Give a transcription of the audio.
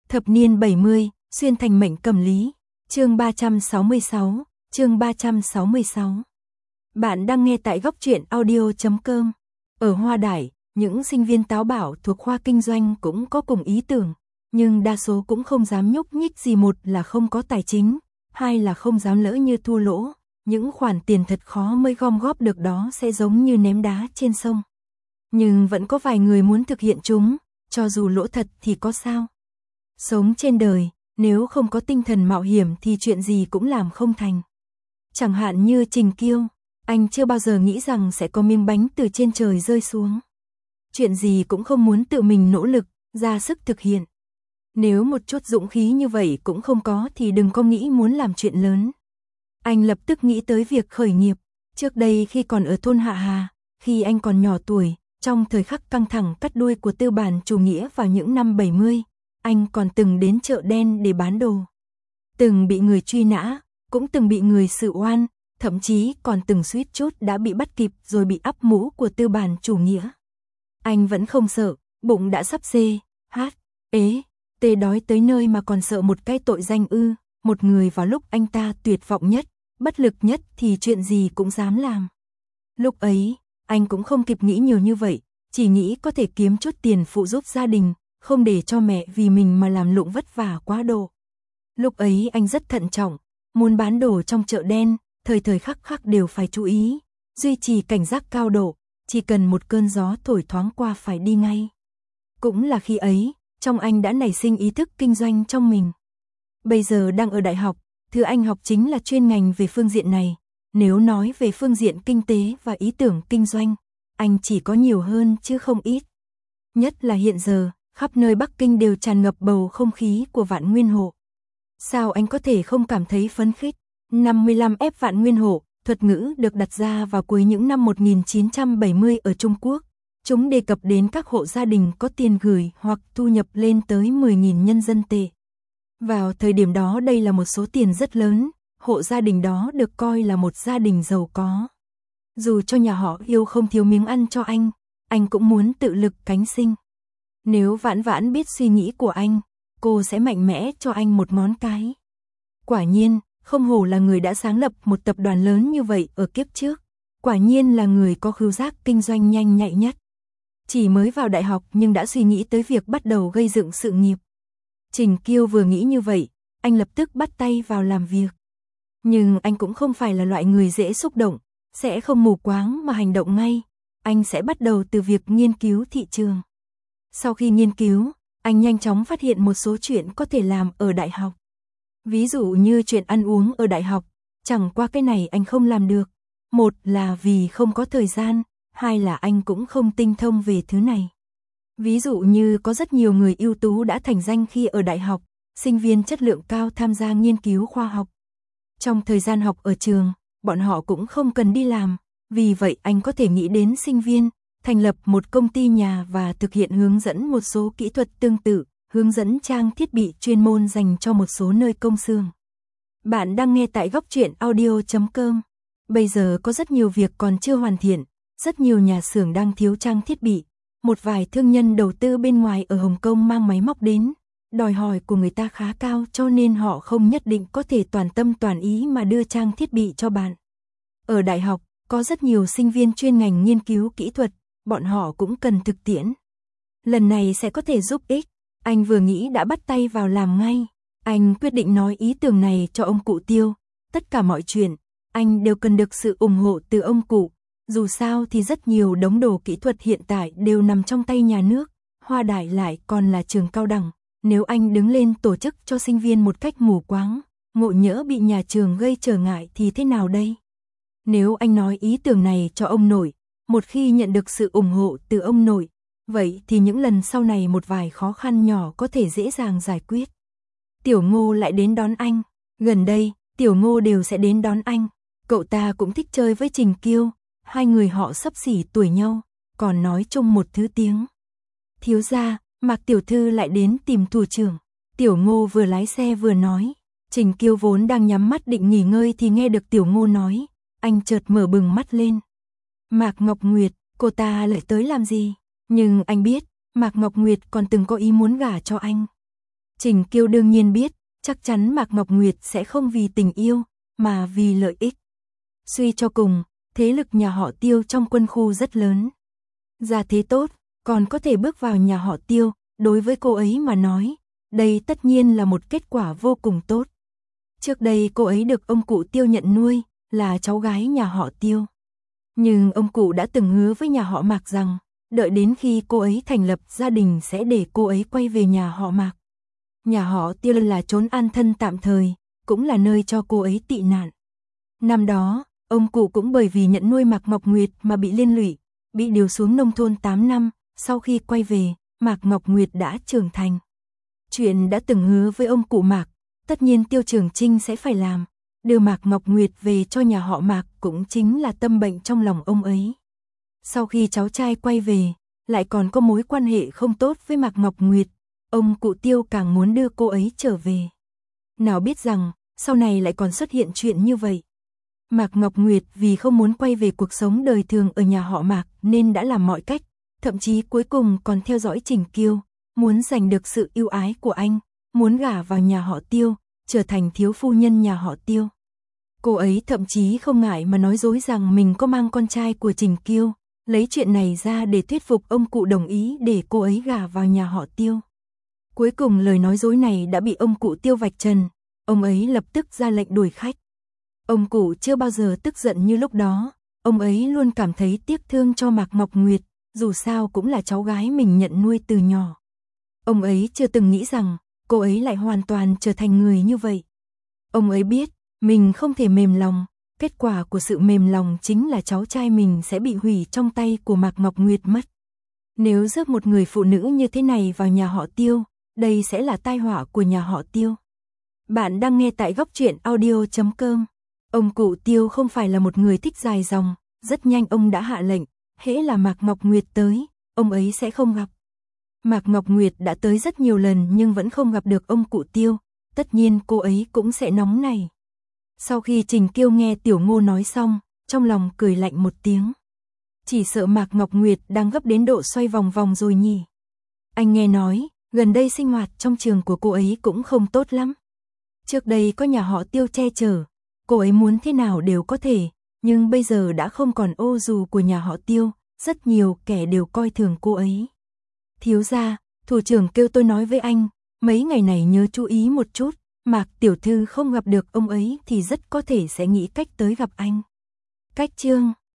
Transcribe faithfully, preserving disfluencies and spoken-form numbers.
Thập niên bảy mươi, xuyên thành mệnh cầm lý. Chương ba trăm sáu mươi sáu, chương ba trăm sáu mươi sáu. Bạn đang nghe tại góc truyện audio chấm com. Ở Hoa Đài, những sinh viên táo bạo thuộc khoa kinh doanh cũng có cùng ý tưởng, nhưng đa số cũng không dám nhúc nhích gì, một là không có tài chính, hai là không dám lỡ như thua lỗ, những khoản tiền thật khó mới gom góp được đó sẽ giống như ném đá trên sông. Nhưng vẫn có vài người muốn thực hiện chúng, cho dù lỗ thật thì có sao. Sống trên đời, nếu không có tinh thần mạo hiểm thì chuyện gì cũng làm không thành. Chẳng hạn như Trình Kiêu, anh chưa bao giờ nghĩ rằng sẽ có miếng bánh từ trên trời rơi xuống. Chuyện gì cũng không muốn tự mình nỗ lực, ra sức thực hiện. Nếu một chút dũng khí như vậy cũng không có thì đừng có nghĩ muốn làm chuyện lớn. Anh lập tức nghĩ tới việc khởi nghiệp. Trước đây khi còn ở thôn Hạ Hà, khi anh còn nhỏ tuổi, trong thời khắc căng thẳng cắt đuôi của tư bản chủ nghĩa vào những năm bảy mươi, anh còn từng đến chợ đen để bán đồ. Từng bị người truy nã, cũng từng bị người xử oan, thậm chí còn từng suýt chút đã bị bắt kịp rồi bị ắp mũ của tư bản chủ nghĩa. Anh vẫn không sợ, bụng đã sắp xê, hát, ế, tê đói tới nơi mà còn sợ một cái tội danh ư. Một người vào lúc anh ta tuyệt vọng nhất, bất lực nhất thì chuyện gì cũng dám làm. Lúc ấy, anh cũng không kịp nghĩ nhiều như vậy, chỉ nghĩ có thể kiếm chút tiền phụ giúp gia đình, không để cho mẹ vì mình mà làm lụng vất vả quá độ. Lúc ấy anh rất thận trọng, muốn bán đồ trong chợ đen, thời thời khắc khắc đều phải chú ý, duy trì cảnh giác cao độ, chỉ cần một cơn gió thổi thoáng qua phải đi ngay. Cũng là khi ấy, trong anh đã nảy sinh ý thức kinh doanh trong mình. Bây giờ đang ở đại học, thứ anh học chính là chuyên ngành về phương diện này. Nếu nói về phương diện kinh tế và ý tưởng kinh doanh, anh chỉ có nhiều hơn chứ không ít. Nhất là hiện giờ, khắp nơi Bắc Kinh đều tràn ngập bầu không khí của Vạn Nguyên Hộ. Sao anh có thể không cảm thấy phấn khích? năm mươi lăm ép Vạn Nguyên Hộ, thuật ngữ được đặt ra vào cuối những năm một nghìn chín trăm bảy mươi ở Trung Quốc. Chúng đề cập đến các hộ gia đình có tiền gửi hoặc thu nhập lên tới mười nghìn nhân dân tệ. Vào thời điểm đó đây là một số tiền rất lớn, hộ gia đình đó được coi là một gia đình giàu có. Dù cho nhà họ yêu không thiếu miếng ăn cho anh, anh cũng muốn tự lực cánh sinh. Nếu Vãn Vãn biết suy nghĩ của anh, cô sẽ mạnh mẽ cho anh một ngón cái. Quả nhiên, không hổ là người đã sáng lập một tập đoàn lớn như vậy ở kiếp trước. Quả nhiên là người có khứu giác kinh doanh nhanh nhạy nhất. Chỉ mới vào đại học nhưng đã suy nghĩ tới việc bắt đầu gây dựng sự nghiệp. Trình Kiêu vừa nghĩ như vậy, anh lập tức bắt tay vào làm việc. Nhưng anh cũng không phải là loại người dễ xúc động, sẽ không mù quáng mà hành động ngay. Anh sẽ bắt đầu từ việc nghiên cứu thị trường. Sau khi nghiên cứu, anh nhanh chóng phát hiện một số chuyện có thể làm ở đại học. Ví dụ như chuyện ăn uống ở đại học, chẳng qua cái này anh không làm được. Một là vì không có thời gian, hai là anh cũng không tinh thông về thứ này. Ví dụ như có rất nhiều người ưu tú đã thành danh khi ở đại học, sinh viên chất lượng cao tham gia nghiên cứu khoa học. Trong thời gian học ở trường, bọn họ cũng không cần đi làm, vì vậy anh có thể nghĩ đến sinh viên, thành lập một công ty nhà và thực hiện hướng dẫn một số kỹ thuật tương tự, hướng dẫn trang thiết bị chuyên môn dành cho một số nơi công xưởng. Bạn đang nghe tại góc truyện audio chấm com. Bây giờ có rất nhiều việc còn chưa hoàn thiện, rất nhiều nhà xưởng đang thiếu trang thiết bị. Một vài thương nhân đầu tư bên ngoài ở Hồng Kông mang máy móc đến, đòi hỏi của người ta khá cao cho nên họ không nhất định có thể toàn tâm toàn ý mà đưa trang thiết bị cho bạn. Ở đại học, có rất nhiều sinh viên chuyên ngành nghiên cứu kỹ thuật, bọn họ cũng cần thực tiễn. Lần này sẽ có thể giúp ích, anh vừa nghĩ đã bắt tay vào làm ngay. Anh quyết định nói ý tưởng này cho ông cụ Tiêu, tất cả mọi chuyện, anh đều cần được sự ủng hộ từ ông cụ. Dù sao thì rất nhiều đống đồ kỹ thuật hiện tại đều nằm trong tay nhà nước, Hoa Đài lại còn là trường cao đẳng. Nếu anh đứng lên tổ chức cho sinh viên một cách mù quáng, ngộ nhỡ bị nhà trường gây trở ngại thì thế nào đây? Nếu anh nói ý tưởng này cho ông nội, một khi nhận được sự ủng hộ từ ông nội, vậy thì những lần sau này một vài khó khăn nhỏ có thể dễ dàng giải quyết. Tiểu Ngô lại đến đón anh, gần đây, Tiểu Ngô đều sẽ đến đón anh, cậu ta cũng thích chơi với Trình Kiêu. Hai người họ xấp xỉ tuổi nhau, còn nói chung một thứ tiếng. Thiếu gia, Mạc tiểu thư lại đến tìm thủ trưởng. Tiểu Ngô vừa lái xe vừa nói. Trình Kiêu vốn đang nhắm mắt định nghỉ ngơi thì nghe được Tiểu Ngô nói. Anh chợt mở bừng mắt lên. Mạc Ngọc Nguyệt, cô ta lại tới làm gì? Nhưng anh biết, Mạc Ngọc Nguyệt còn từng có ý muốn gả cho anh. Trình Kiêu đương nhiên biết, chắc chắn Mạc Ngọc Nguyệt sẽ không vì tình yêu, mà vì lợi ích. Suy cho cùng, thế lực nhà họ Tiêu trong quân khu rất lớn. Gia thế tốt, còn có thể bước vào nhà họ Tiêu, đối với cô ấy mà nói, đây tất nhiên là một kết quả vô cùng tốt. Trước đây cô ấy được ông cụ Tiêu nhận nuôi, là cháu gái nhà họ Tiêu. Nhưng ông cụ đã từng hứa với nhà họ Mạc rằng, đợi đến khi cô ấy thành lập gia đình sẽ để cô ấy quay về nhà họ Mạc. Nhà họ Tiêu là trốn an thân tạm thời, cũng là nơi cho cô ấy tị nạn. Năm đó, ông cụ cũng bởi vì nhận nuôi Mạc Ngọc Nguyệt mà bị liên lụy, bị điều xuống nông thôn tám năm, sau khi quay về, Mạc Ngọc Nguyệt đã trưởng thành. Chuyện đã từng hứa với ông cụ Mạc, tất nhiên Tiêu Trường Trinh sẽ phải làm, đưa Mạc Ngọc Nguyệt về cho nhà họ Mạc cũng chính là tâm bệnh trong lòng ông ấy. Sau khi cháu trai quay về, lại còn có mối quan hệ không tốt với Mạc Ngọc Nguyệt, ông cụ Tiêu càng muốn đưa cô ấy trở về. Nào biết rằng, sau này lại còn xuất hiện chuyện như vậy. Mạc Ngọc Nguyệt vì không muốn quay về cuộc sống đời thường ở nhà họ Mạc nên đã làm mọi cách, thậm chí cuối cùng còn theo dõi Trình Kiêu, muốn giành được sự yêu ái của anh, muốn gả vào nhà họ Tiêu, trở thành thiếu phu nhân nhà họ Tiêu. Cô ấy thậm chí không ngại mà nói dối rằng mình có mang con trai của Trình Kiêu, lấy chuyện này ra để thuyết phục ông cụ đồng ý để cô ấy gả vào nhà họ Tiêu. Cuối cùng lời nói dối này đã bị ông cụ Tiêu vạch trần, ông ấy lập tức ra lệnh đuổi khách. Ông cụ chưa bao giờ tức giận như lúc đó, ông ấy luôn cảm thấy tiếc thương cho Mạc Ngọc Nguyệt, dù sao cũng là cháu gái mình nhận nuôi từ nhỏ. Ông ấy chưa từng nghĩ rằng, cô ấy lại hoàn toàn trở thành người như vậy. Ông ấy biết, mình không thể mềm lòng, kết quả của sự mềm lòng chính là cháu trai mình sẽ bị hủy trong tay của Mạc Ngọc Nguyệt mất. Nếu rước một người phụ nữ như thế này vào nhà họ Tiêu, đây sẽ là tai họa của nhà họ Tiêu. Bạn đang nghe tại góc truyện audio chấm com. Ông cụ Tiêu không phải là một người thích dài dòng, rất nhanh ông đã hạ lệnh, hễ là Mạc Ngọc Nguyệt tới, ông ấy sẽ không gặp. Mạc Ngọc Nguyệt đã tới rất nhiều lần nhưng vẫn không gặp được ông cụ Tiêu, tất nhiên cô ấy cũng sẽ nóng này. Sau khi Trình Kiêu nghe Tiểu Ngô nói xong, trong lòng cười lạnh một tiếng. Chỉ sợ Mạc Ngọc Nguyệt đang gấp đến độ xoay vòng vòng rồi nhỉ. Anh nghe nói, gần đây sinh hoạt trong trường của cô ấy cũng không tốt lắm. Trước đây có nhà họ Tiêu che chở, cô ấy muốn thế nào đều có thể, nhưng bây giờ đã không còn ô dù của nhà họ Tiêu, rất nhiều kẻ đều coi thường cô ấy. Thiếu gia, thủ trưởng kêu tôi nói với anh, mấy ngày này nhớ chú ý một chút, Mạc tiểu thư không gặp được ông ấy thì rất có thể sẽ nghĩ cách tới gặp anh. Cách chương